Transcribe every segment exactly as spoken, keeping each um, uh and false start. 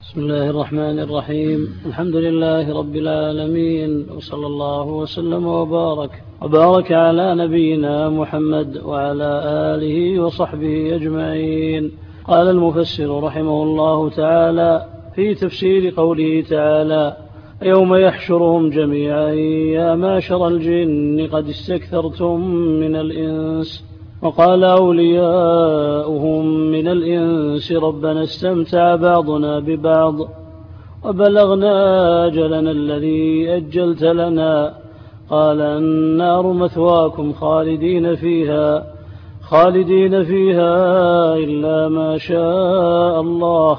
بسم الله الرحمن الرحيم. الحمد لله رب العالمين، وصلى الله وسلم وبارك وبارك على نبينا محمد وعلى آله وصحبه أجمعين. قال المفسر رحمه الله تعالى في تفسير قوله تعالى: يوم يحشرهم جميعا يا معشر الجن قد استكثرتم من الإنس. وقال أولياؤهم من الإنس ربنا استمتع بعضنا ببعض وبلغنا أجلنا الذي أجلت لنا. قال النار مثواكم خالدين فيها خالدين فيها إلا ما شاء الله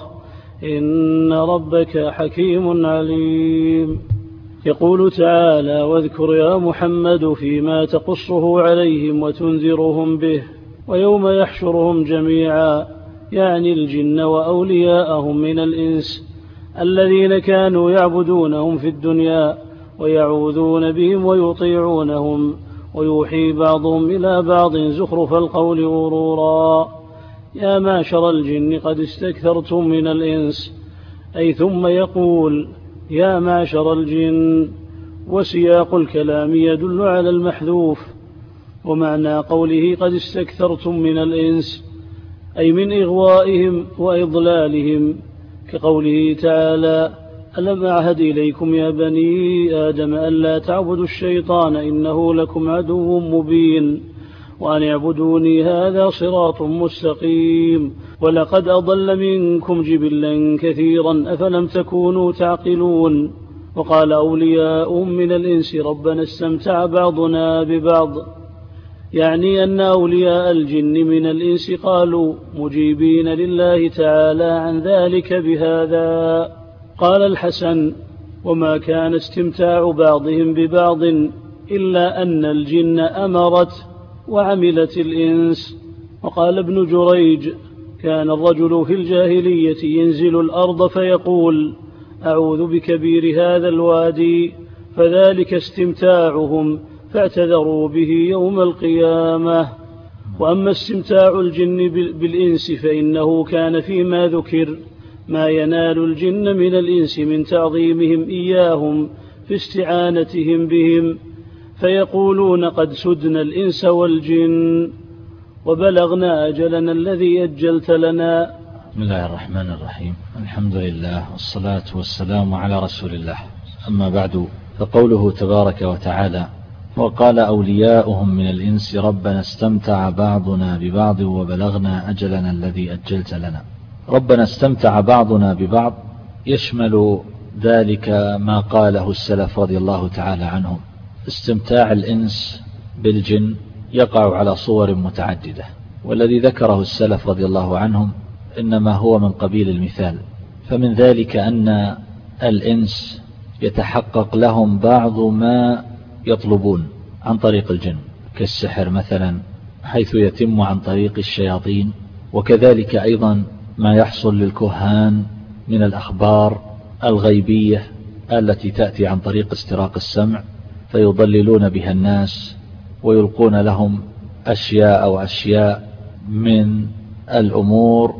إن ربك حكيم عليم. يقول تعالى: واذكر يا محمد فيما تقصه عليهم وتنذرهم به. ويوم يحشرهم جميعا يعني الجن وأولياءهم من الإنس الذين كانوا يعبدونهم في الدنيا ويعوذون بهم ويطيعونهم ويوحي بعضهم إلى بعض زخرف القول غرورا. يا معشر الجن قد استكثرتم من الإنس، أي ثم يقول: يا معشر الجن، وسياق الكلام يدل على المحذوف. ومعنى قوله قد استكثرتم من الإنس أي من إغوائهم وإضلالهم، كقوله تعالى: ألم أعهد إليكم يا بني آدم ألا تعبدوا الشيطان إنه لكم عدو مبين وأن اعبدوني هذا صراط مستقيم ولقد أضل منكم جبلا كثيرا أفلم تكونوا تعقلون. وقال أولياؤهم من الإنس ربنا استمتع بعضنا ببعض، يعني أن أولياء الجن من الإنس قالوا مجيبين لله تعالى عن ذلك بهذا. قال الحسن: وما كان استمتاع بعضهم ببعض إلا أن الجن أمرت وعملت الإنس. وقال ابن جريج: كان الرجل في الجاهلية ينزل الأرض فيقول: أعوذ بكبير هذا الوادي، فذلك استمتاعهم فاعتذروا به يوم القيامة. وأما استمتاع الجن بالإنس فإنه كان فيما ذكر ما ينال الجن من الإنس من تعظيمهم إياهم في استعانتهم بهم، فيقولون قد سدنا الإنس والجن وبلغنا أجلنا الذي أجلت لنا. بسم الله الرحمن الرحيم. الحمد لله والصلاة والسلام على رسول الله. أما بعد، فقوله تبارك وتعالى: وقال أولياؤهم من الإنس ربنا استمتع بعضنا ببعض وبلغنا أجلنا الذي أجلت لنا. ربنا استمتع بعضنا ببعض يشمل ذلك ما قاله السلف رضي الله تعالى عنهم. استمتاع الإنس بالجن يقع على صور متعددة، والذي ذكره السلف رضي الله عنهم إنما هو من قبيل المثال. فمن ذلك أن الإنس يتحقق لهم بعض ما يطلبون عن طريق الجن، كالسحر مثلا، حيث يتم عن طريق الشياطين، وكذلك أيضا ما يحصل للكهان من الأخبار الغيبية التي تأتي عن طريق استراق السمع، فيضللون بها الناس ويلقون لهم أشياء وأشياء من الأمور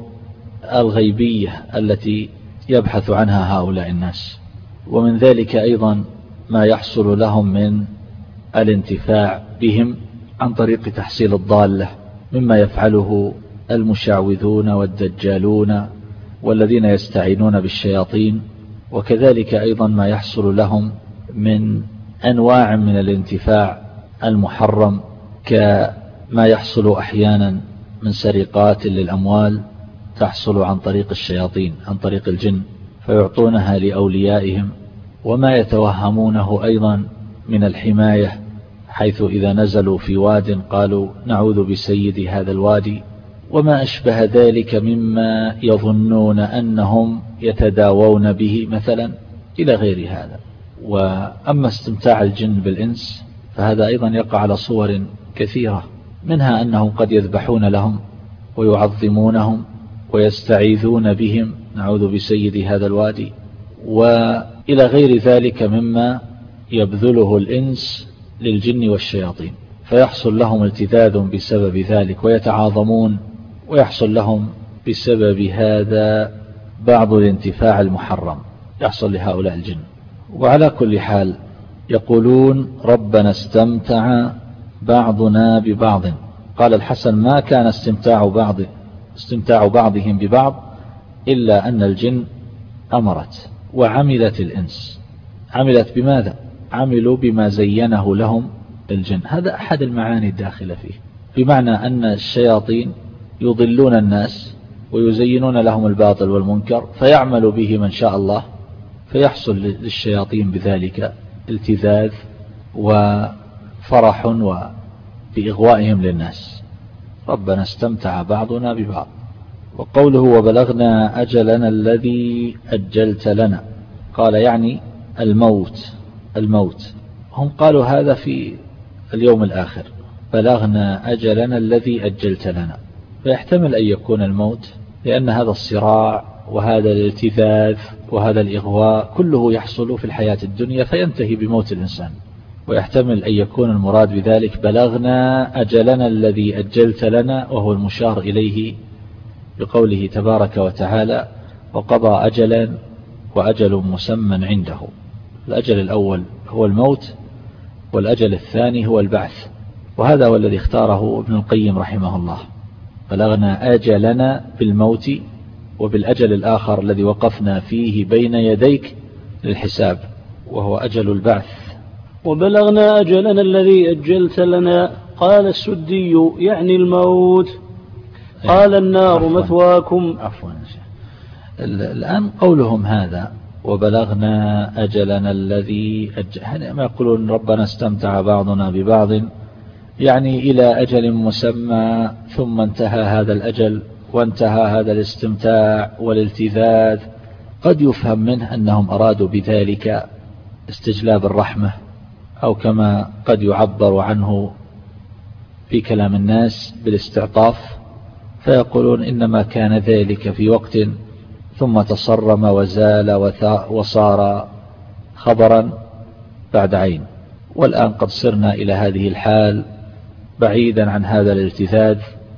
الغيبية التي يبحث عنها هؤلاء الناس. ومن ذلك أيضا ما يحصل لهم من الانتفاع بهم عن طريق تحصيل الضالة، مما يفعله المشعوذون والدجالون والذين يستعينون بالشياطين. وكذلك أيضا ما يحصل لهم من أنواع من الانتفاع المحرم، كما يحصل أحيانا من سرقات للأموال تحصل عن طريق الشياطين، عن طريق الجن، فيعطونها لأوليائهم. وما يتوهمونه أيضا من الحماية، حيث إذا نزلوا في واد قالوا نعوذ بسيد هذا الوادي، وما أشبه ذلك مما يظنون أنهم يتداوون به مثلا، إلى غير هذا. وأما استمتاع الجن بالإنس فهذا أيضا يقع على صور كثيرة، منها أنهم قد يذبحون لهم ويعظمونهم ويستعيذون بهم، نعوذ بسيد هذا الوادي، وإلى غير ذلك مما يبذله الإنس للجن والشياطين، فيحصل لهم التذاذ بسبب ذلك ويتعاظمون، ويحصل لهم بسبب هذا بعض الانتفاع المحرم يحصل لهؤلاء الجن. وعلى كل حال يقولون ربنا استمتع بعضنا ببعض. قال الحسن ما كان استمتاع بعض استمتاع بعضهم ببعض إلا أن الجن أمرت وعملت الإنس. عملت بماذا؟ عملوا بما زينه لهم الجن. هذا أحد المعاني الداخلة فيه، بمعنى أن الشياطين يضلون الناس ويزينون لهم الباطل والمنكر فيعمل به من شاء الله، فيحصل للشياطين بذلك التذاذ وفرح بإغوائهم للناس. ربنا استمتع بعضنا ببعض. وقوله وبلغنا أجلنا الذي أجلت لنا، قال يعني الموت. الموت هم قالوا هذا في اليوم الآخر، بلغنا أجلنا الذي أجلت لنا، فيحتمل أن يكون الموت، لأن هذا الصراع وهذا الالتذاذ وهذا الإغواء كله يحصل في الحياة الدنيا فينتهي بموت الإنسان. ويحتمل أن يكون المراد بذلك بلغنا أجلنا الذي أجلت لنا، وهو المشار إليه بقوله تبارك وتعالى وقضى أجلا وأجل مسمى عنده. الأجل الأول هو الموت، والأجل الثاني هو البعث، وهذا هو الذي اختاره ابن القيم رحمه الله. بلغنا أجلنا بالموت وبالأجل الآخر الذي وقفنا فيه بين يديك للحساب، وهو أجل البعث. وبلغنا أجلنا الذي أجلت لنا، قال السدي يعني الموت. قال النار عفواً مثواكم. عفوا الآن قولهم هذا وبلغنا أجلنا الذي أجل، ما يقولون ربنا استمتع بعضنا ببعض، يعني إلى أجل مسمى ثم انتهى هذا الأجل وانتهى هذا الاستمتاع والالتذاذ. قد يفهم منه أنهم أرادوا بذلك استجلاب الرحمة، أو كما قد يعبر عنه في كلام الناس بالاستعطاف، فيقولون إنما كان ذلك في وقت ثم تصرم وزال وصار خبرا بعد عين، والآن قد صرنا إلى هذه الحال بعيدا عن هذا الالتذاذ،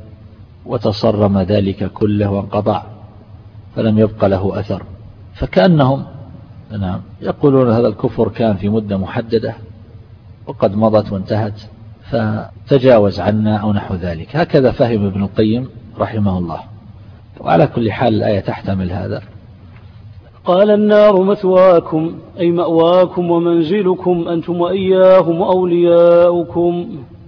وتصرم ذلك كله وانقطع فلم يبق له أثر. فكأنهم نعم يقولون هذا الكفر كان في مدة محددة وقد مضت وانتهت فتجاوز عنا أو نحو ذلك. هكذا فهم ابن القيم رحمه الله. وعلى كل حال الآية تحتمل هذا. قال النار مثواكم أي مأواكم ومنزلكم أنتم وإياهم أولياؤكم،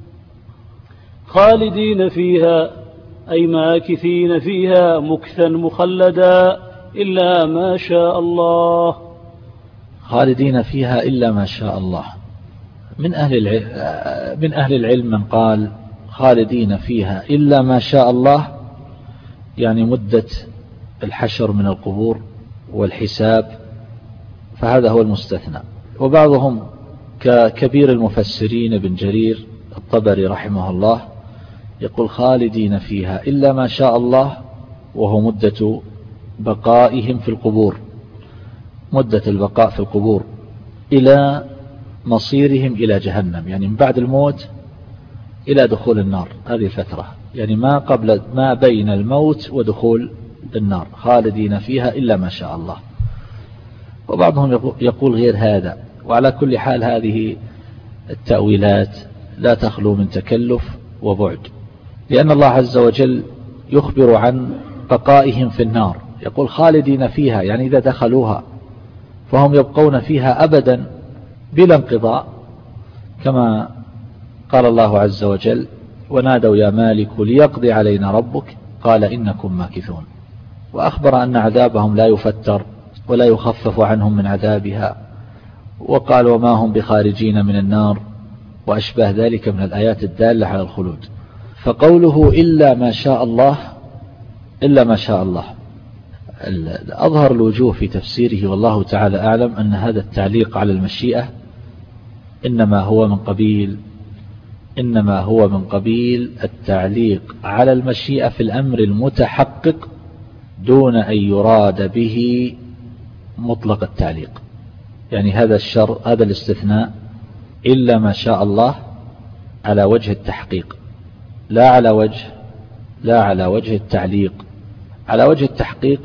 خالدين فيها أي ماكثين فيها مكثا مخلدا إلا ما شاء الله. خالدين فيها إلا ما شاء الله. من أهل العلم, من أهل العلم من قال خالدين فيها إلا ما شاء الله، يعني مدة الحشر من القبور والحساب، فهذا هو المستثنى. وبعضهم ككبير المفسرين ابن جرير الطبري رحمه الله يقول خالدين فيها إلا ما شاء الله، وهو مدة بقائهم في القبور، مدة البقاء في القبور إلى مصيرهم إلى جهنم، يعني من بعد الموت إلى دخول النار، هذه الفترة، يعني ما قبل ما بين الموت ودخول النار، خالدين فيها إلا ما شاء الله. وبعضهم يقول غير هذا. وعلى كل حال هذه التأويلات لا تخلو من تكلف وبعد، لأن الله عز وجل يخبر عن بقائهم في النار، يقول خالدين فيها يعني إذا دخلوها فهم يبقون فيها أبدا بلا انقضاء، كما قال الله عز وجل ونادوا يا مالك ليقضي علينا ربك قال إنكم ماكثون. وأخبر أن عذابهم لا يفتر ولا يخفف عنهم من عذابها، وقال وما هم بخارجين من النار، وأشبه ذلك من الآيات الدالة على الخلود. فقوله إلا ما شاء الله إلا ما شاء الله أظهر الوجوه في تفسيره والله تعالى أعلم أن هذا التعليق على المشيئة إنما هو من قبيل إنما هو من قبيل التعليق على المشيئة في الأمر المتحقق دون أن يراد به مطلق التعليق. يعني هذا الشر هذا الاستثناء إلا ما شاء الله على وجه التحقيق، لا على وجه لا على وجه التعليق. على وجه التحقيق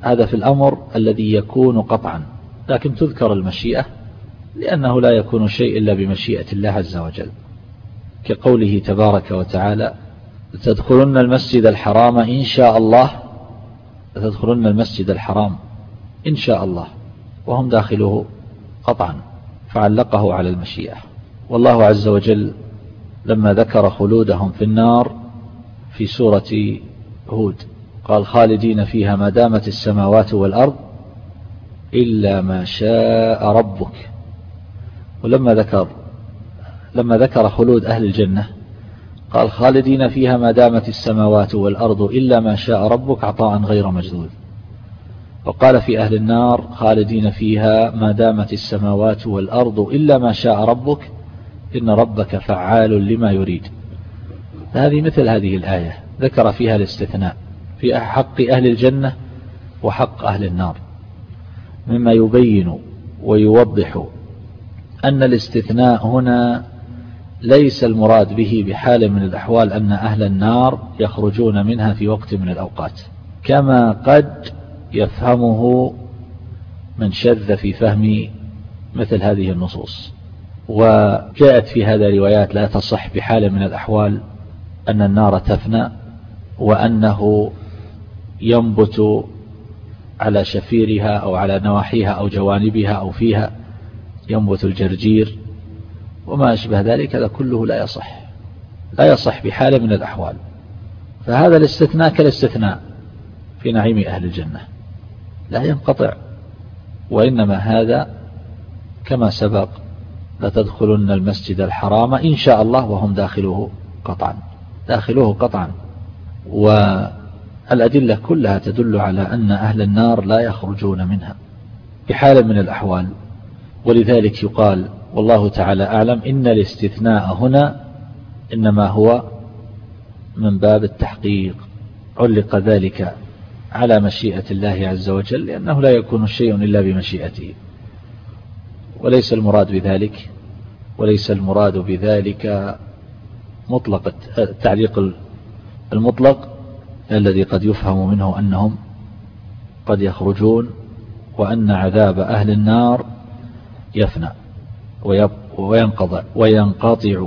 هذا في الأمر الذي يكون قطعا، لكن تذكر المشيئة لأنه لا يكون شيء إلا بمشيئة الله عز وجل، كقوله تبارك وتعالى تدخلن المسجد الحرام إن شاء الله، تدخلن المسجد الحرام إن شاء الله، وهم داخله قطعا، فعلقه على المشيئة. والله عز وجل لما ذكر خلودهم في النار في سورة هود قال خالدين فيها ما دامت السماوات والأرض إلا ما شاء ربك. ولما ذكر لما ذكر خلود أهل الجنة قال خالدين فيها ما دامت السماوات والأرض إلا ما شاء ربك عطاء غير مجذوذ. وقال في أهل النار خالدين فيها ما دامت السماوات والأرض إلا ما شاء ربك إن ربك فعال لما يريد. هذه مثل هذه الآية ذكر فيها الاستثناء في حق أهل الجنة وحق أهل النار، مما يبين ويوضح أن الاستثناء هنا ليس المراد به بحال من الأحوال أن أهل النار يخرجون منها في وقت من الأوقات، كما قد يفهمه من شذ في فهم مثل هذه النصوص. وجاءت في هذا روايات لا تصح بحال من الأحوال أن النار تفنى، وأنه ينبت على شفيرها أو على نواحيها أو جوانبها أو فيها ينبت الجرجير وما أشبه ذلك، هذا كله لا يصح لا يصح بحال من الأحوال. فهذا الاستثناء كالاستثناء في نعيم أهل الجنة لا ينقطع، وإنما هذا كما سبق لتدخلن المسجد الحرام إن شاء الله وهم داخلوه قطعا داخلوه قطعا. والأدلة كلها تدل على أن أهل النار لا يخرجون منها بحال من الأحوال. ولذلك يقال والله تعالى أعلم إن الاستثناء هنا إنما هو من باب التحقيق، علق ذلك على مشيئة الله عز وجل لأنه لا يكون شيء إلا بمشيئته، وليس المراد بذلك وليس المراد بذلك مطلق التعليق المطلق الذي قد يفهم منه أنهم قد يخرجون وأن عذاب أهل النار يفنى وينقطع وينقطع.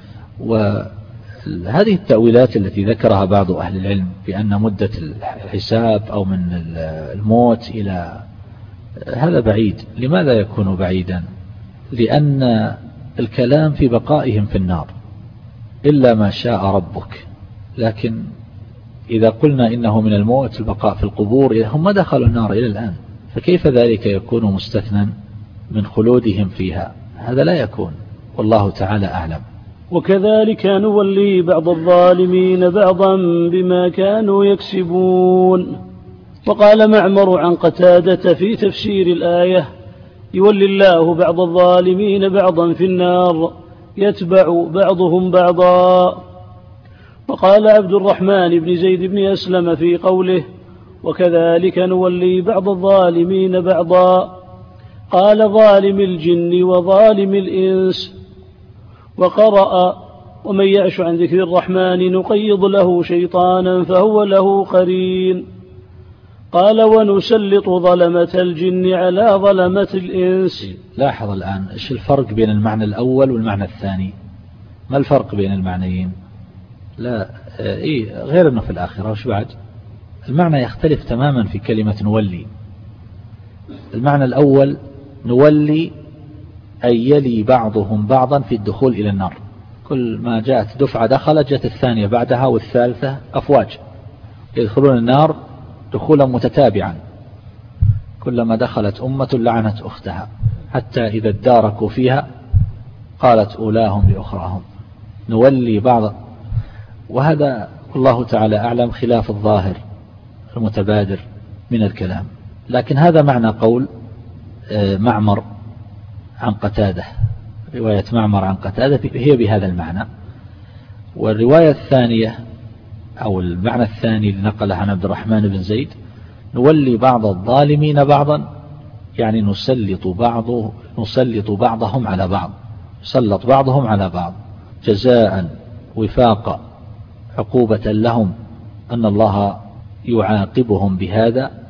وهذه التأويلات التي ذكرها بعض أهل العلم بأن مدة الحساب أو من الموت إلى هذا بعيد. لماذا يكون بعيدا؟ لأن الكلام في بقائهم في النار إلا ما شاء ربك، لكن إذا قلنا إنه من الموت البقاء في القبور هم دخلوا النار إلى الآن، فكيف ذلك يكون مستثنى من خلودهم فيها؟ هذا لا يكون، والله تعالى أعلم. وكذلك نولي بعض الظالمين بعضا بما كانوا يكسبون. وقال معمر عن قتادة في تفسير الآية يولي الله بعض الظالمين بعضا في النار يتبع بعضهم بعضا. وقال عبد الرحمن بن زيد بن أسلم في قوله وكذلك نولي بعض الظالمين بعضا قال ظالم الجن وظالم الإنس. وقرأ ومن يعش عن ذكر الرحمن نقيض له شيطانا فهو له قرين. قال ونسلط ظلمة الجن على ظلمة الإنس. لاحظ الآن إيش الفرق بين المعنى الأول والمعنى الثاني؟ ما الفرق بين المعنيين؟ لا إيه غير أنه في الآخرة وش بعد؟ المعنى يختلف تماما في كلمة نولي. المعنى الأول نولي أي يلي بعضهم بعضا في الدخول إلى النار، كل ما جاءت دفعة دخلت جاءت الثانية بعدها والثالثة أفواج يدخلون النار دخولا متتابعا، كلما دخلت أمة لعنت أختها حتى إذا اداركوا فيها قالت أولاهم لأخراهم نولي بعض. وهذا والله تعالى أعلم خلاف الظاهر المتبادر من الكلام، لكن هذا معنى قول معمر عن قتادة، رواية معمر عن قتادة هي بهذا المعنى. والرواية الثانية أو المعنى الثاني اللي نقله عن عبد الرحمن بن زيد نولي بعض الظالمين بعضا، يعني نسلط بعض نسلط بعضهم على بعض، سلط بعضهم على بعض جزاء وفاقا عقوبة لهم أن الله يعاقبهم بهذا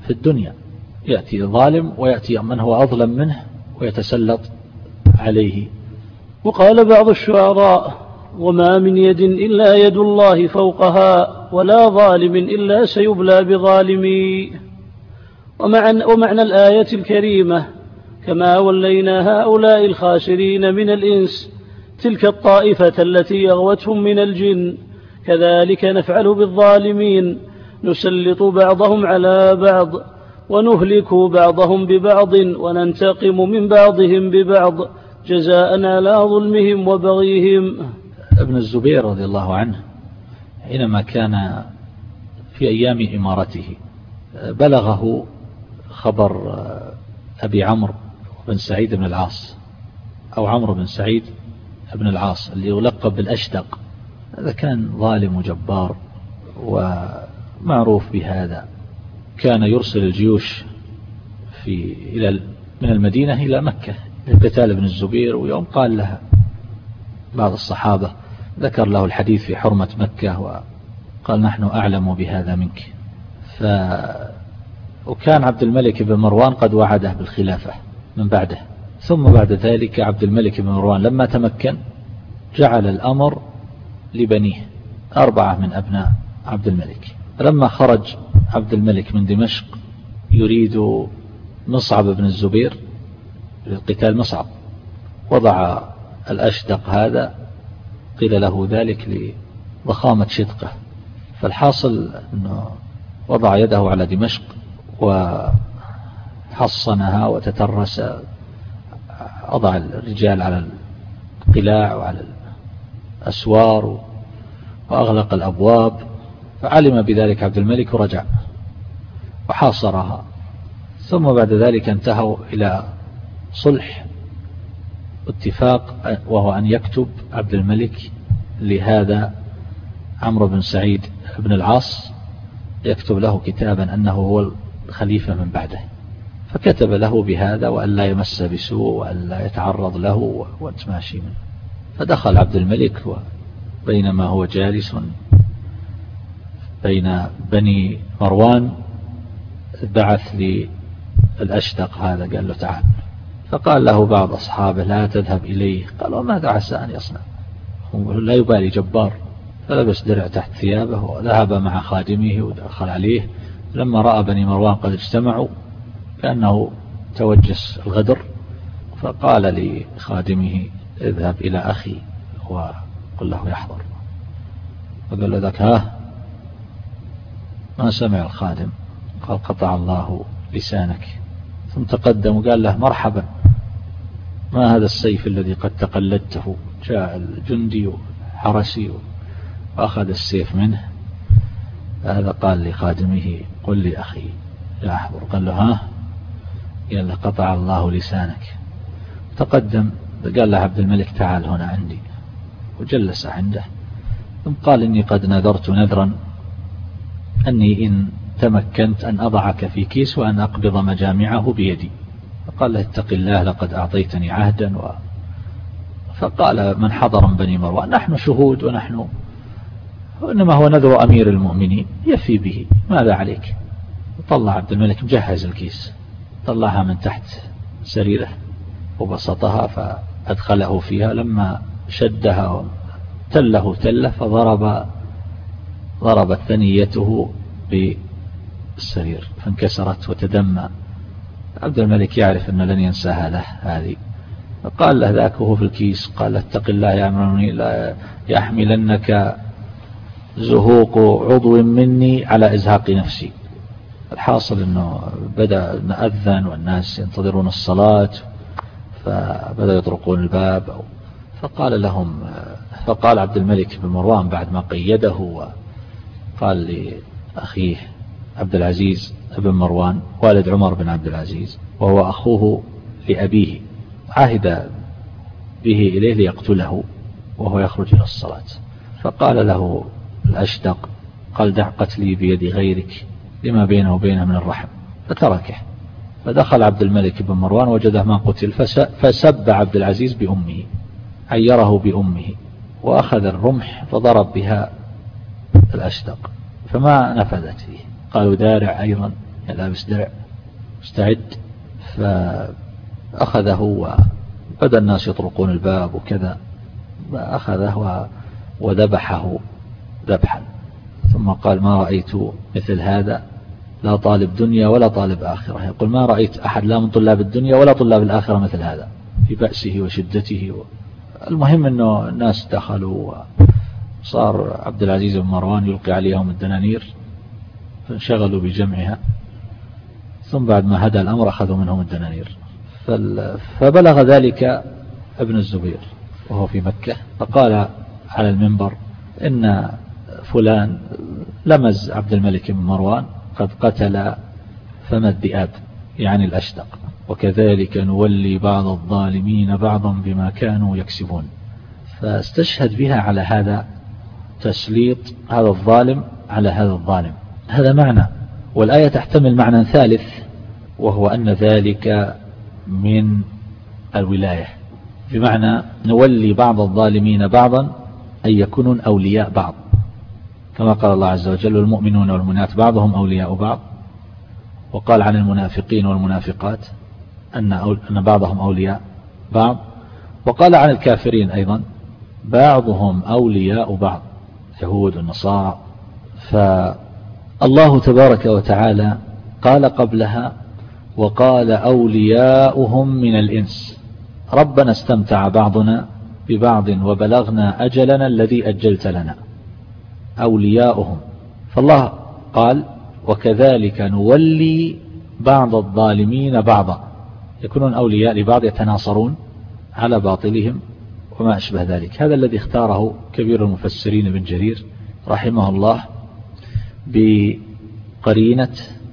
في الدنيا، يأتي ظالم ويأتي من هو أظلم منه ويتسلط عليه. وقال بعض الشعراء: وما من يد إلا يد الله فوقها، ولا ظالم إلا سيبلى بظالمي. ومعنى, ومعنى الآية الكريمة: كما ولينا هؤلاء الخاسرين من الإنس تلك الطائفة التي أغوتهم من الجن، كذلك نفعل بالظالمين، نسلط بعضهم على بعض ونهلك بعضهم ببعض وننتقم من بعضهم ببعض جزاء على ظلمهم وبغيهم. ابن الزبير رضي الله عنه حينما كان في أيام إمارته بلغه خبر أبي عمرو بن سعيد بن العاص، أو عمرو بن سعيد بن العاص اللي يلقب بالأشدق. هذا كان ظالم وجبار ومعروف بهذا، كان يرسل الجيوش في إلى من المدينة إلى مكة لقتال ابن الزبير. ويوم قال لها بعض الصحابة، ذكر له الحديث في حرمة مكة وقال: نحن أعلم بهذا منك. ف وكان عبد الملك بن مروان قد وعده بالخلافة من بعده. ثم بعد ذلك عبد الملك بن مروان لما تمكن جعل الأمر لبنيه، أربعة من أبناء عبد الملك. لما خرج عبد الملك من دمشق يريد مصعب بن الزبير للقتال، مصعب وضع الأشدق هذا، قيل له ذلك لضخامة شدقه. فالحاصل أنه وضع يده على دمشق وحصنها وتترس، وضع الرجال على القلاع وعلى الأسوار وأغلق الأبواب. فعلم بذلك عبد الملك ورجع وحاصرها. ثم بعد ذلك انتهوا إلى صلح اتفاق، وهو أن يكتب عبد الملك لهذا عمرو بن سعيد بن العاص، يكتب له كتابا أنه هو الخليفة من بعده. فكتب له بهذا وأن لا يمس بسوء وأن لا يتعرض له وانتماشي منه. فدخل عبد الملك وبينما هو جالس بين بني مروان بعث للأشدق هذا، قال له: تعال. فقال له بعض أصحابه: لا تذهب إليه. قال: وماذا عسى أن يصنع؟ لا يبالي، جبار. فلبس درع تحت ثيابه وذهب مع خادمه ودخل عليه. لما رأى بني مروان قد اجتمعوا كأنه توجس الغدر، فقال لخادمه: اذهب إلى أخي وقل له يحضر. فقال له ذاك: ها؟ ما سمع الخادم. قال: قطع الله لسانك. ثم تقدم وقال له: مرحبا، ما هذا السيف الذي قد تقلدته؟ جاء الجندي حرسي وأخذ السيف منه. هذا قال لخادمه: قل لي أخي يحضر. قال له: ها؟ قال له: قطع الله لسانك. تقدم قال له عبد الملك: تعال هنا عندي. وجلس عنده. ثم قال: إني قد نذرت نذرا أني إن تمكنت أن أضعك في كيس وأن أقبض مجامعه بيدي. فقال له: اتق الله، لقد أعطيتني عهدا. و... فقال من حضر من بني مروان: نحن شهود ونحن، إنما هو نذر أمير المؤمنين يفي به، ماذا عليك؟ طلع عبد الملك مجهز الكيس، طلعها من تحت سريره وبسطها فأدخله فيها. لما شدها تله تله فضرب ضربت ثنيته بالسرير فانكسرت وتدمى. عبد الملك يعرف أنه لن ينساها له هذه. فقال له ذاك وهو في الكيس، قال: اتق الله يا أمرني، لا يحملنك زهوق عضو مني على إزهاق نفسي. الحاصل أنه بدأ نأذن والناس ينتظرون الصلاة، فبدأ يطرقون الباب. فقال لهم فقال عبد الملك بن مروان بعد ما قيده وقال لأخيه عبد العزيز بن مروان والد عمر بن عبد العزيز وهو أخوه لأبيه، عهد به إليه ليقتله وهو يخرج إلى الصلاة. فقال له الأشدق: قال: دع قتلي بيد غيرك لما بينه وبينه من الرحم. فتركه. فدخل عبد الملك بن مروان وجده ما قتل، فسب عبد العزيز بأمه، عيره بأمه، وأخذ الرمح فضرب بها الأشدق فما نفذت فيه. قالوا: دارع أيضا لابس درع مستعد، فأخذه وبدأ الناس يطرقون الباب وكذا، فأخذه وذبحه ذبحا، ثم قال ما رأيت مثل هذا، لا طالب دنيا ولا طالب آخرة. يقول ما رأيت أحد لا من طلاب الدنيا ولا طلاب الآخرة مثل هذا في بأسه وشدته. المهم أنه الناس دخلوا، وصار عبد العزيز بن مروان يلقي عليهم الدنانير، فانشغلوا بجمعها، ثم بعد ما هدى الأمر أخذوا منهم الدنانير. فبلغ ذلك ابن الزبير وهو في مكة، فقال على المنبر إن فلان لمز عبد الملك بن مروان قد قتل فم الذئاب، يعني الأشدق، وكذلك نولي بعض الظالمين بعضا بما كانوا يكسبون. فاستشهد بها على هذا تسليط هذا الظالم على هذا الظالم، هذا معنى. والآية تحتمل معنى ثالث، وهو أن ذلك من الولاية، بمعنى نولي بعض الظالمين بعضا أن يكونون أولياء بعض، كما قال الله عز وجل والمؤمنون والمؤمنات بعضهم أولياء بعض. وقال عن المنافقين والمنافقات أن أن بعضهم أولياء بعض. وقال عن الكافرين أيضا بعضهم أولياء بعض، يهود والنصارى. فالله تبارك وتعالى قال قبلها وقال أولياؤهم من الإنس ربنا استمتع بعضنا ببعض وبلغنا أجلنا الذي أجلت لنا، أولياؤهم. فالله قال وكذلك نولي بعض الظالمين بعضا، يكونون أولياء لبعض يتناصرون على باطلهم وما أشبه ذلك. هذا الذي اختاره كبير المفسرين ابن جرير رحمه الله بقرينة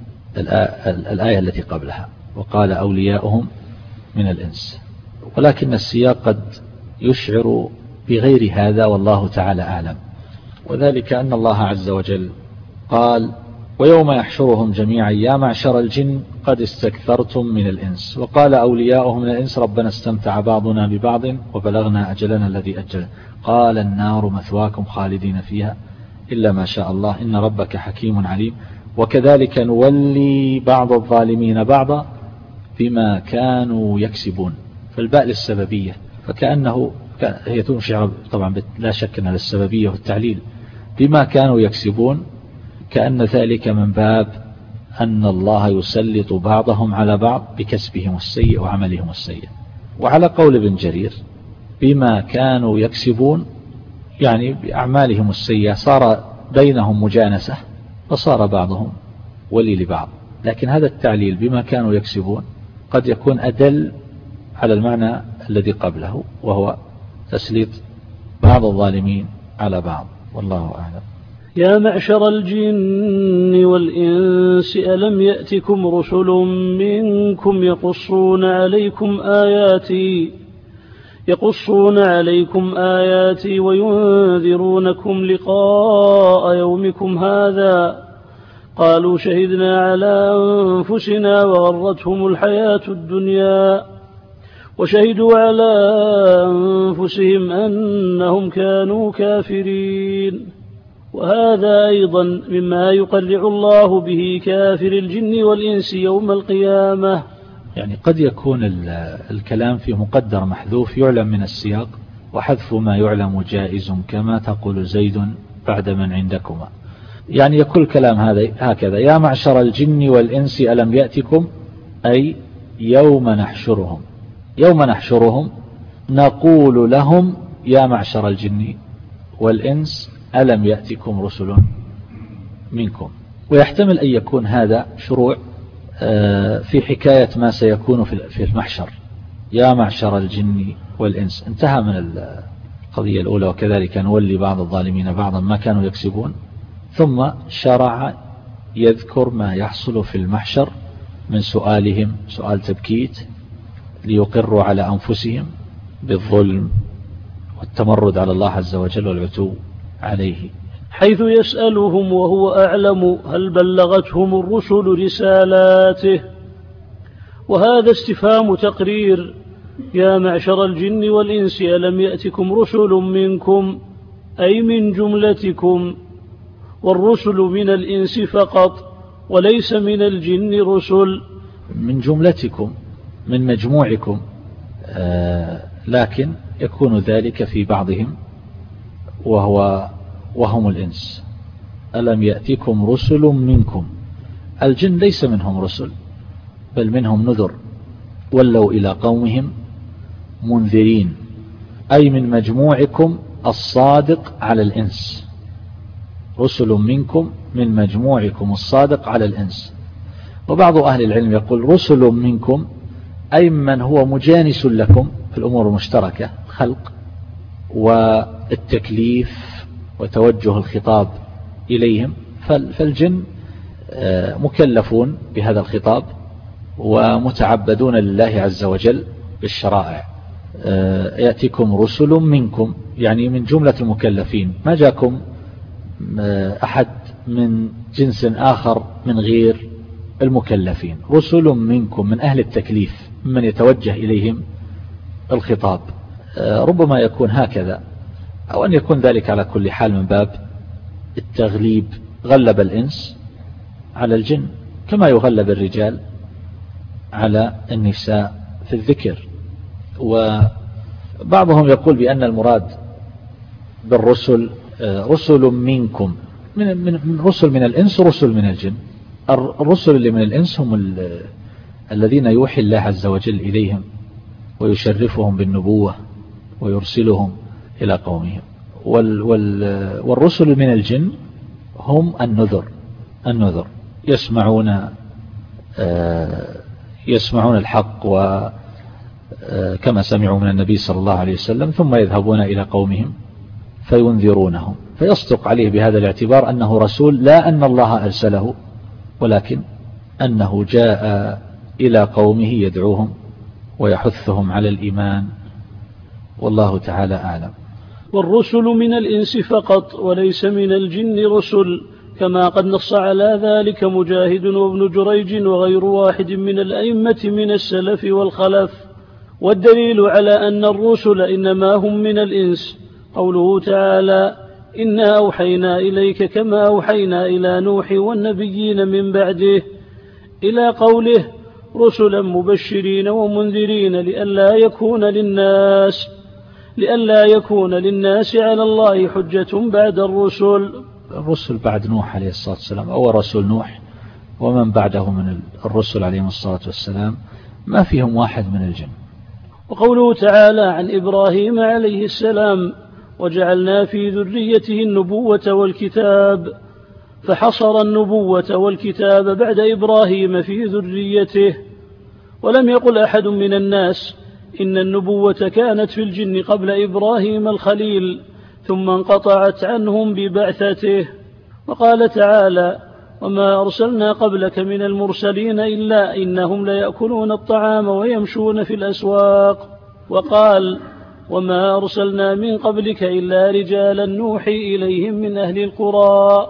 الآية التي قبلها وقال أولياؤهم من الإنس، ولكن السياق قد يشعر بغير هذا والله تعالى أعلم. وذلك أن الله عز وجل قال ويوم يحشرهم جميعا يا معشر الجن قد استكثرتم من الإنس، وقال أولياؤهم من الإنس ربنا استمتع بعضنا ببعض وبلغنا أجلنا الذي أجل، قال النار مثواكم خالدين فيها إلا ما شاء الله إن ربك حكيم عليم، وكذلك نولي بعض الظالمين بعضا بما كانوا يكسبون. فالباء للسببية، فكأنه هي تنشع طبعا لا شك أنها للسببية والتعليل، بما كانوا يكسبون، كأن ذلك من باب أن الله يسلط بعضهم على بعض بكسبهم السيء وعملهم السيء. وعلى قول ابن جرير بما كانوا يكسبون يعني بأعمالهم السيئة صار بينهم مجانسة فصار بعضهم ولي لبعض. لكن هذا التعليل بما كانوا يكسبون قد يكون أدل على المعنى الذي قبله، وهو تسليط بعض الظالمين على بعض، والله أعلم. يا معشر الجن والإنس ألم يأتكم رسل منكم يقصون عليكم آياتي يقصون عليكم آياتي وينذرونكم لقاء يومكم هذا قالوا شهدنا على أنفسنا وغرتهم الحياة الدنيا وشهدوا على أنفسهم أنهم كانوا كافرين. وهذا أيضا مما يقرع الله به كافر الجن والإنس يوم القيامة. يعني قد يكون الكلام في مقدر محذوف يعلم من السياق، وحذف ما يعلم جائز كما تقول زيد بعد من عندكما. يعني يكون الكلام هذا هكذا يا معشر الجن والإنس ألم يأتكم، أي يوم نحشرهم يوم نحشرهم نقول لهم يا معشر الجن والإنس ألم يأتكم رسل منكم. ويحتمل أن يكون هذا شروع في حكاية ما سيكون في المحشر، يا معشر الجن والإنس، انتهى من القضية الأولى وكذلك نولي بعض الظالمين بعضا ما كانوا يكسبون، ثم شرع يذكر ما يحصل في المحشر من سؤالهم سؤال تبكيت ليقروا على أنفسهم بالظلم والتمرد على الله عز وجل والعتو عليه، حيث يسألهم وهو أعلم هل بلغتهم الرسل رسالاته. وهذا استفهام تقرير يا معشر الجن والإنس ألم يأتكم رسل منكم أي من جملتكم، والرسل من الإنس فقط وليس من الجن رسل. من جملتكم، من مجموعكم، آه لكن يكون ذلك في بعضهم وهو وهم الإنس. ألم يأتكم رسل منكم. الجن ليس منهم رسل، بل منهم نذر، ولوا إلى قومهم منذرين، أي من مجموعكم الصادق على الإنس. رسل منكم من مجموعكم الصادق على الإنس. وبعض أهل العلم يقول رسل منكم أي من هو مجانس لكم في الأمور المشتركة، الخلق والتكليف وتوجه الخطاب إليهم. فالجن مكلفون بهذا الخطاب ومتعبدون لله عز وجل بالشرائع. يأتيكم رسل منكم يعني من جملة المكلفين، ما جاكم أحد من جنس آخر من غير المكلفين. رسل منكم من أهل التكليف، من يتوجه إليهم الخطاب. ربما يكون هكذا، أو أن يكون ذلك على كل حال من باب التغليب. غلب الإنس على الجن كما يغلب الرجال على النساء في الذكر. وبعضهم يقول بأن المراد بالرسل رسل منكم، من, من رسل من الإنس ورسل من الجن. الرسل اللي من الإنس هم الذين يوحي الله عز وجل إليهم ويشرفهم بالنبوة ويرسلهم إلى قومهم. وال وال والرسل من الجن هم النذر النذر يسمعون يسمعون الحق وكما سمعوا من النبي صلى الله عليه وسلم، ثم يذهبون إلى قومهم فينذرونهم. فيصدق عليه بهذا الاعتبار أنه رسول، لا أن الله أرسله، ولكن أنه جاء إلى قومه يدعوهم ويحثهم على الإيمان. والله تعالى أعلم. والرسل من الإنس فقط وليس من الجن رسل، كما قد نص على ذلك مجاهد وابن جريج وغير واحد من الأئمة من السلف والخلف. والدليل على أن الرسل إنما هم من الإنس قوله تعالى: إنا أوحينا إليك كما أوحينا إلى نوح والنبيين من بعده، إلى قوله: رسلا مبشرين ومنذرين لئلا يكون للناس لئلا يكون للناس على الله حجة بعد الرسل. الرسل بعد نوح عليه الصلاة والسلام أو رسول نوح ومن بعده من الرسل عليهم الصلاة والسلام ما فيهم واحد من الجن. وقوله تعالى عن إبراهيم عليه السلام: وجعلنا في ذريته النبوة والكتاب، فحصر النبوة والكتاب بعد إبراهيم في ذريته. ولم يقل أحد من الناس إن النبوة كانت في الجن قبل إبراهيم الخليل ثم انقطعت عنهم ببعثته. وقال تعالى: وما أرسلنا قبلك من المرسلين إلا إنهم ليأكلون الطعام ويمشون في الأسواق. وقال: وما أرسلنا من قبلك إلا رجالا نوحي إليهم من أهل القرى.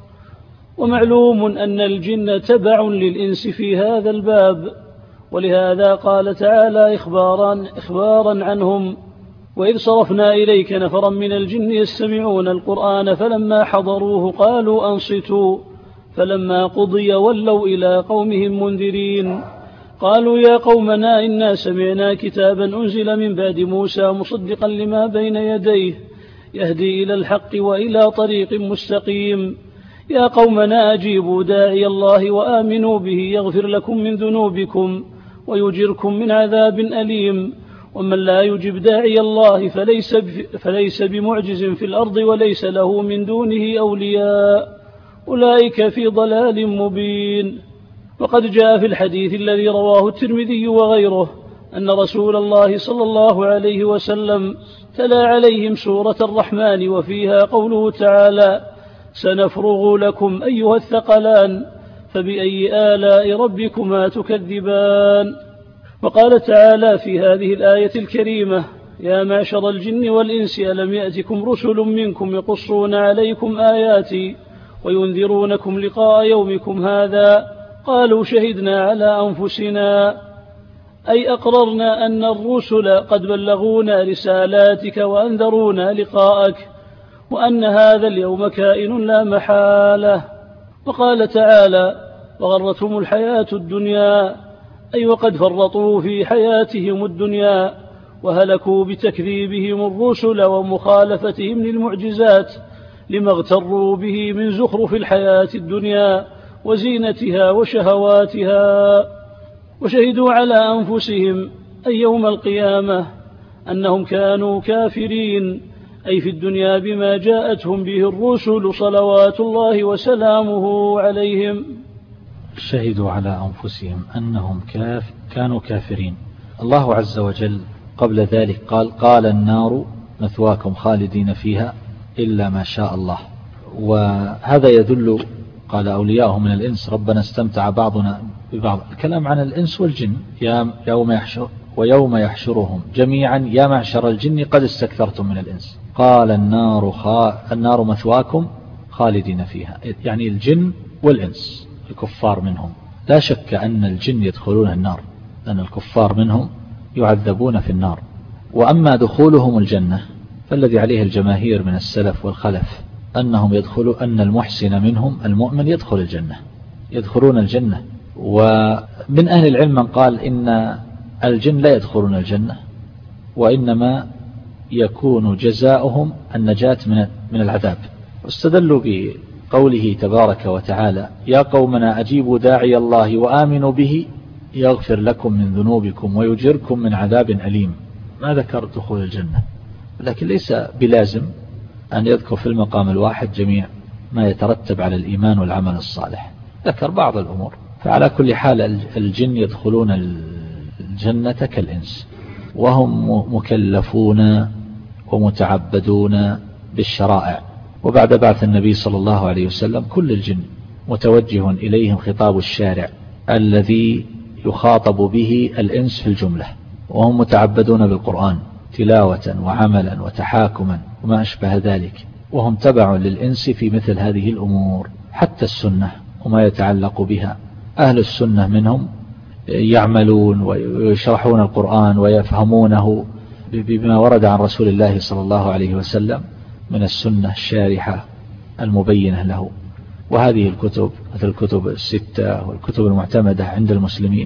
ومعلوم أن الجن تبع للإنس في هذا الباب، ولهذا قال تعالى إخبارا, إخبارا عنهم: وإذ صرفنا إليك نفرا من الجن يستمعون القرآن فلما حضروه قالوا أنصتوا فلما قضي ولوا إلى قومهم منذرين قالوا يا قومنا إنا سمعنا كتابا أنزل من بعد موسى مصدقا لما بين يديه يهدي إلى الحق وإلى طريق مستقيم يا قومنا أجيبوا داعي الله وآمنوا به يغفر لكم من ذنوبكم ويجركم من عذاب أليم ومن لا يجب داعي الله فليس, فليس بمعجز في الأرض وليس له من دونه أولياء أولئك في ضلال مبين. وقد جاء في الحديث الذي رواه الترمذي وغيره أن رسول الله صلى الله عليه وسلم تلا عليهم سورة الرحمن وفيها قوله تعالى سنفرغ لكم أيها الثقلان فبأي آلاء ربكما تكذبان. وقال تعالى في هذه الآية الكريمة يا معشر الجن والإنس ألم يأتكم رسل منكم يقصون عليكم آياتي وينذرونكم لقاء يومكم هذا قالوا شهدنا على أنفسنا أي أقررنا أن الرسل قد بلغونا رسالاتك وأنذرونا لقاءك وأن هذا اليوم كائن لا محالة. وقال تعالى وغرتهم الحياة الدنيا، أي وقد فرطوا في حياتهم الدنيا وهلكوا بتكذيبهم الرسل ومخالفتهم للمعجزات لما اغتروا به من زخرف الحياة الدنيا وزينتها وشهواتها. وشهدوا على أنفسهم أي يوم القيامة أنهم كانوا كافرين، أي في الدنيا بما جاءتهم به الرسل صلوات الله وسلامه عليهم. شهدوا على أنفسهم أنهم كاف كانوا كافرين. الله عز وجل قبل ذلك قال قال النار مثواكم خالدين فيها إلا ما شاء الله. وهذا يدل قال أولياءه من الإنس ربنا استمتع بعضنا ببعض. الكلام عن الإنس والجن يوم يحشر ويوم يحشرهم جميعا يا معشر الجن قد استكثرتم من الإنس. قال النار, خا... النار مثواكم خالدين فيها، يعني الجن والإنس الكفار منهم. لا شك أن الجن يدخلون النار لأن الكفار منهم يعذبون في النار. وأما دخولهم الجنة فالذي عليه الجماهير من السلف والخلف أنهم يدخلوا أن المحسن منهم المؤمن يدخل الجنة يدخلون الجنة. ومن أهل العلم من قال إن الجن لا يدخلون الجنة وإنما يكون جزاؤهم النجاة من من العذاب. واستدلوا بقوله تبارك وتعالى يا قومنا أجيبوا داعي الله وآمنوا به يغفر لكم من ذنوبكم ويجركم من عذاب أليم. ما ذكر دخول الجنة، لكن ليس بلازم أن يذكر في المقام الواحد جميع ما يترتب على الإيمان والعمل الصالح، ذكر بعض الأمور. فعلى كل حال الجن يدخلون الجنة كالإنس وهم مكلفون ومتعبدون بالشرائع. وبعد بعث النبي صلى الله عليه وسلم كل الجن متوجه إليهم خطاب الشارع الذي يخاطب به الإنس في الجملة، وهم متعبدون بالقرآن تلاوة وعملا وتحاكما وما أشبه ذلك، وهم تبع للإنس في مثل هذه الأمور. حتى السنة وما يتعلق بها أهل السنة منهم يعملون ويشرحون القرآن ويفهمونه بما ورد عن رسول الله صلى الله عليه وسلم من السنة الشارحة المبينة له. وهذه الكتب مثل الكتب الستة والكتب المعتمدة عند المسلمين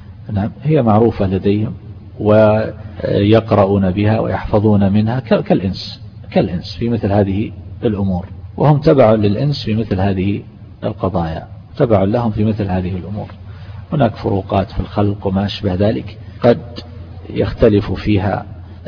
هي معروفة لديهم ويقرؤون بها ويحفظون منها كالإنس كالإنس في مثل هذه الأمور، وهم تبع للإنس في مثل هذه القضايا، تبع لهم في مثل هذه الأمور. هناك فروقات في الخلق وما أشبه ذلك قد يختلف فيها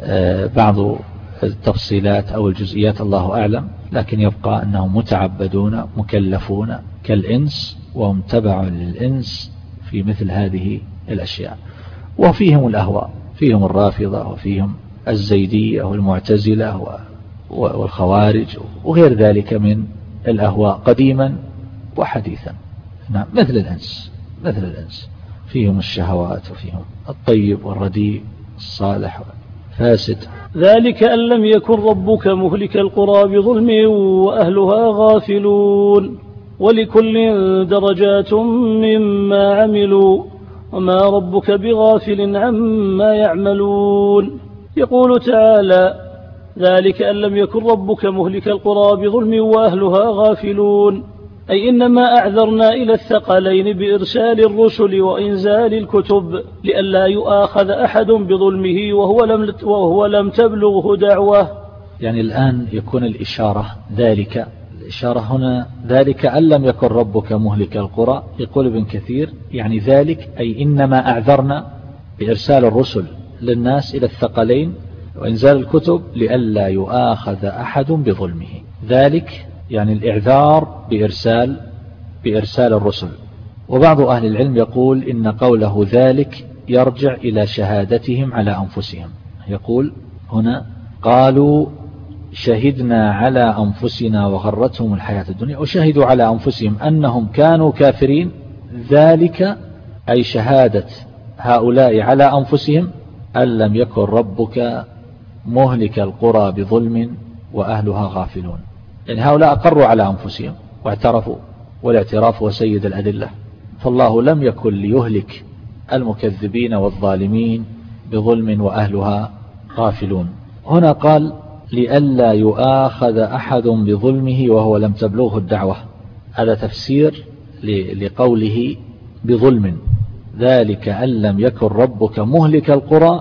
بعض التفصيلات أو الجزئيات الله أعلم، لكن يبقى أنهم متعبدون مكلفون كالإنس وهم تبع للإنس في مثل هذه الأشياء. وفيهم الأهواء، فيهم الرافضة وفيهم الزيدية والمعتزلة والخوارج وغير ذلك من الأهواء قديما وحديثا. نعم مثل الإنس مثل الإنس فيهم الشهوات وفيهم الطيب والرديء الصالح والفاسد. ذلك أن لم يكن ربك مهلك القرى بظلم وأهلها غافلون ولكل درجات مما عملوا وما ربك بغافل عما يعملون. يقول تعالى ذلك أن لم يكن ربك مهلك القرى بظلم وأهلها غافلون، أي إنما أعذرنا إلى الثقلين بإرسال الرسل وإنزال الكتب لئلا يؤاخذ أحد بظلمه وهو لم, وهو لم تبلغه دعوة. يعني الآن يكون الإشارة ذلك الإشارة هنا ذلك أن لم يكن ربك مهلك القرى. يقول ابن كثير يعني ذلك أي إنما أعذرنا بإرسال الرسل للناس إلى الثقلين وإنزال الكتب لئلا يؤاخذ أحد بظلمه. ذلك يعني الإعذار بإرسال بإرسال الرسل. وبعض أهل العلم يقول إن قوله ذلك يرجع إلى شهادتهم على أنفسهم. يقول هنا قالوا شهدنا على أنفسنا وغرتهم الحياة الدنيا وشهدوا على أنفسهم أنهم كانوا كافرين. ذلك أي شهادة هؤلاء على أنفسهم أن لم يكن ربك مهلك القرى بظلم وأهلها غافلون. يعني هؤلاء أقروا على أنفسهم واعترفوا، والاعتراف هو سيد الأدلة، فالله لم يكن ليهلك المكذبين والظالمين بظلم وأهلها غافلون. هنا قال لئلا يؤاخذ أحد بظلمه وهو لم تبلغه الدعوة. هذا تفسير لقوله بظلم، ذلك أن لم يكن ربك مهلك القرى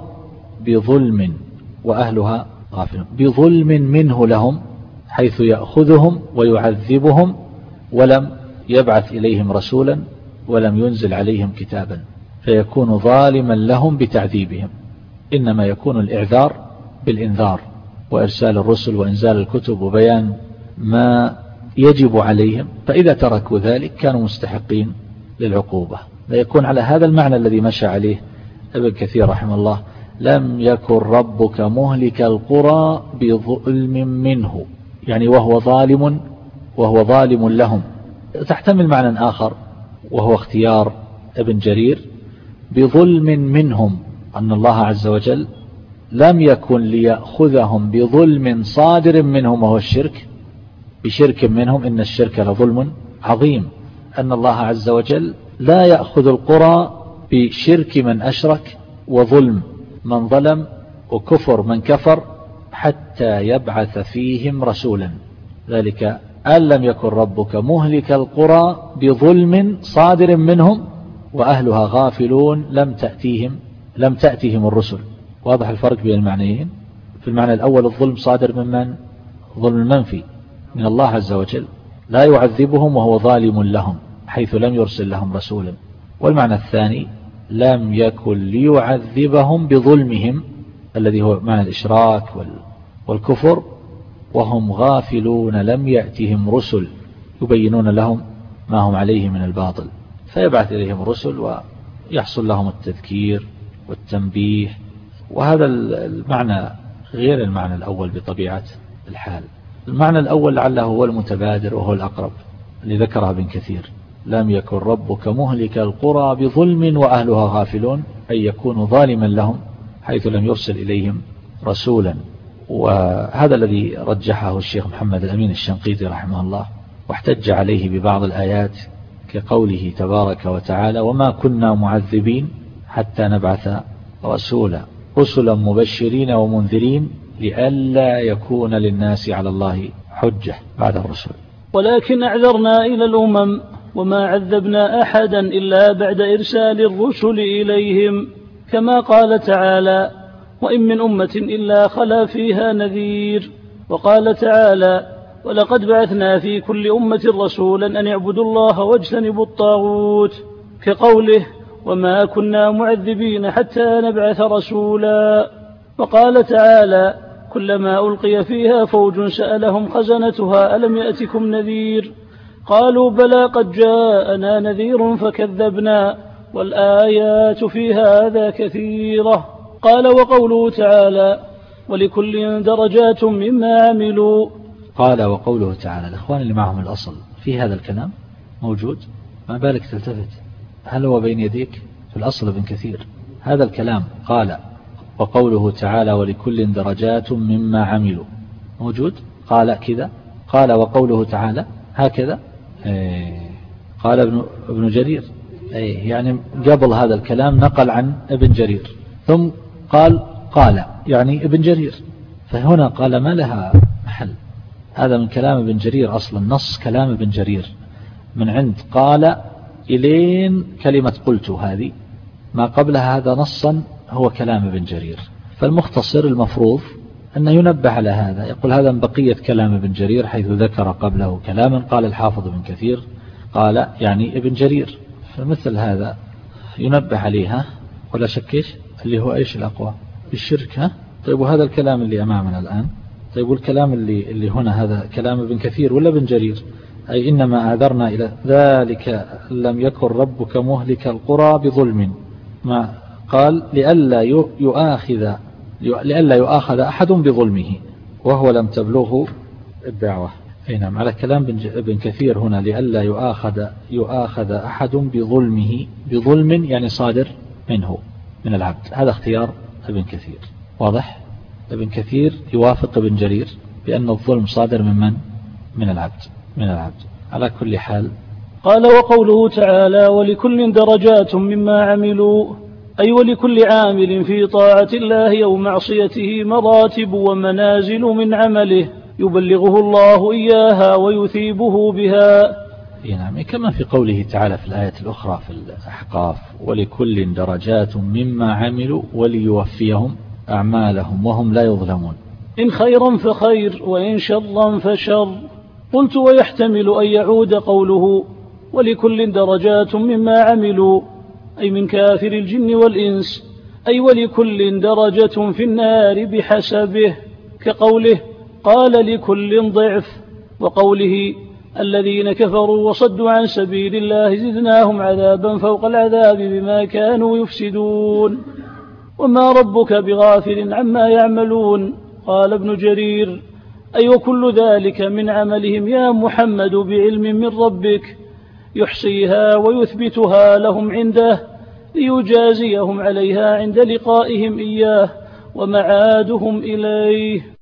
بظلم وأهلها غافلون. بظلم منه لهم، حيث يأخذهم ويعذبهم ولم يبعث إليهم رسولا ولم ينزل عليهم كتابا، فيكون ظالما لهم بتعذيبهم. إنما يكون الإعذار بالإنذار وإرسال الرسل وإنزال الكتب وبيان ما يجب عليهم، فإذا تركوا ذلك كانوا مستحقين للعقوبة. فيكون على هذا المعنى الذي مشى عليه ابن كثير رحمه الله: لم يكن ربك مهلك القرى بظلم منه، يعني وهو ظالم وهو ظالم لهم. تحتمل معنى آخر وهو اختيار ابن جرير: بظلم منهم، أن الله عز وجل لم يكن ليأخذهم بظلم صادر منهم وهو الشرك، بشرك منهم، إن الشرك لظلم عظيم. أن الله عز وجل لا يأخذ القرى بشرك من أشرك وظلم من ظلم وكفر من كفر حتى يبعث فيهم رسولا. ذلك أن لم يكن ربك مهلك القرى بظلم صادر منهم وأهلها غافلون لم تأتيهم لم تأتيهم الرسل. واضح الفرق بين المعنيين؟ في المعنى الأول الظلم صادر من من؟ ظلم منفي من الله عز وجل، لا يعذبهم وهو ظالم لهم حيث لم يرسل لهم رسولا. والمعنى الثاني: لم يكن ليعذبهم بظلمهم، الذي هو معنى الإشراك والكفر، وهم غافلون لم يأتهم رسل يبينون لهم ما هم عليه من الباطل، فيبعث إليهم رسل ويحصل لهم التذكير والتنبيه. وهذا المعنى غير المعنى الأول بطبيعة الحال. المعنى الأول لعله هو المتبادر وهو الأقرب اللي ذكرها ابن كثير: لم يكن ربك مهلك القرى بظلم وأهلها غافلون، أي يكون ظالما لهم حيث لم يرسل إليهم رسولا. وهذا الذي رجحه الشيخ محمد الأمين الشنقيطي رحمه الله، واحتج عليه ببعض الآيات كقوله تبارك وتعالى: وما كنا معذبين حتى نبعث رسولا رسلا مبشرين ومنذرين لئلا يكون للناس على الله حجة بعد الرسل. ولكن أعذرنا إلى الأمم وما عذبنا أحدا إلا بعد إرسال الرسل إليهم، كما قال تعالى: وإن من أمة إلا خلا فيها نذير. وقال تعالى: ولقد بعثنا في كل أمة رسولا أن اعبدوا الله واجتنبوا الطاغوت، كقوله: وما كنا معذبين حتى نبعث رسولا. وقال تعالى: كلما ألقي فيها فوج سألهم خزنتها ألم يأتكم نذير؟ قالوا بلى قد جاءنا نذير فكذبنا، والآيات في هذا كثيرة. قال: وقوله تعالى: ولكل درجات مما عملوا. قال: وقوله تعالى. الإخوان اللي معهم الأصل في هذا الكلام موجود، ما بالك تلتفت؟ هل هو بين يديك في الأصل ابن كثير؟ هذا الكلام قال: وقوله تعالى: ولكل درجات مما عملوا، موجود؟ قال كذا؟ قال: وقوله تعالى هكذا؟ ايه. قال ابن, ابن جرير، ايه، يعني قبل هذا الكلام نقل عن ابن جرير، ثم قال قال يعني ابن جرير، فهنا قال ما لها محل. هذا من كلام ابن جرير أصلا، نص كلام ابن جرير من عند قال إلين كلمة قلت، هذه ما قبلها هذا نصا هو كلام ابن جرير. فالمختصر المفروض أن ينبه على هذا، يقول هذا من بقية كلام ابن جرير، حيث ذكر قبله كلاما قال الحافظ ابن كثير قال يعني ابن جرير، فمثل هذا ينبه عليها. ولا شكيش اللي هو إيش الأقوى بالشرك. ها طيب، وهذا الكلام اللي أمامنا الآن، طيب والكلام اللي, اللي هنا هذا كلام ابن كثير ولا ابن جرير؟ أي إنما أعذرنا إلى ذلك لم يكن ربك مهلك القرى بظلم، ما قال لئلا يؤاخذ لئلا يؤاخذ أحد بظلمه وهو لم تبلغه الدعوة. أي نعم، على كلام ابن كثير هنا لئلا يؤاخذ يؤاخذ أحد بظلمه، بظلم يعني صادر منه من العبد. هذا اختيار ابن كثير. واضح؟ ابن كثير يوافق ابن جرير بأن الظلم صادر من من؟ من العبد من العبد على كل حال. قال: وقوله تعالى: ولكل درجات مما عملوا، أي ولكل عامل في طاعة الله أو معصيته مراتب ومنازل من عمله يبلغه الله إياها ويثيبه بها. نعم، كما في قوله تعالى في الآية الأخرى في الأحقاف: ولكل درجات مما عملوا وليوفيهم أعمالهم وهم لا يظلمون. إن خيرا فخير وإن شرا فشر. قلت: ويحتمل أن يعود قوله ولكل درجات مما عملوا أي من كافر الجن والإنس، أي ولكل درجة في النار بحسبه، كقوله قال لكل ضعف، وقوله الذين كفروا وصدوا عن سبيل الله زدناهم عذابا فوق العذاب بما كانوا يفسدون وما ربك بغافل عما يعملون. قال ابن جرير: أي وكل ذلك من عملهم يا محمد بعلم من ربك يحصيها ويثبتها لهم عنده ليجازيهم عليها عند لقائهم إياه ومعادهم إليه.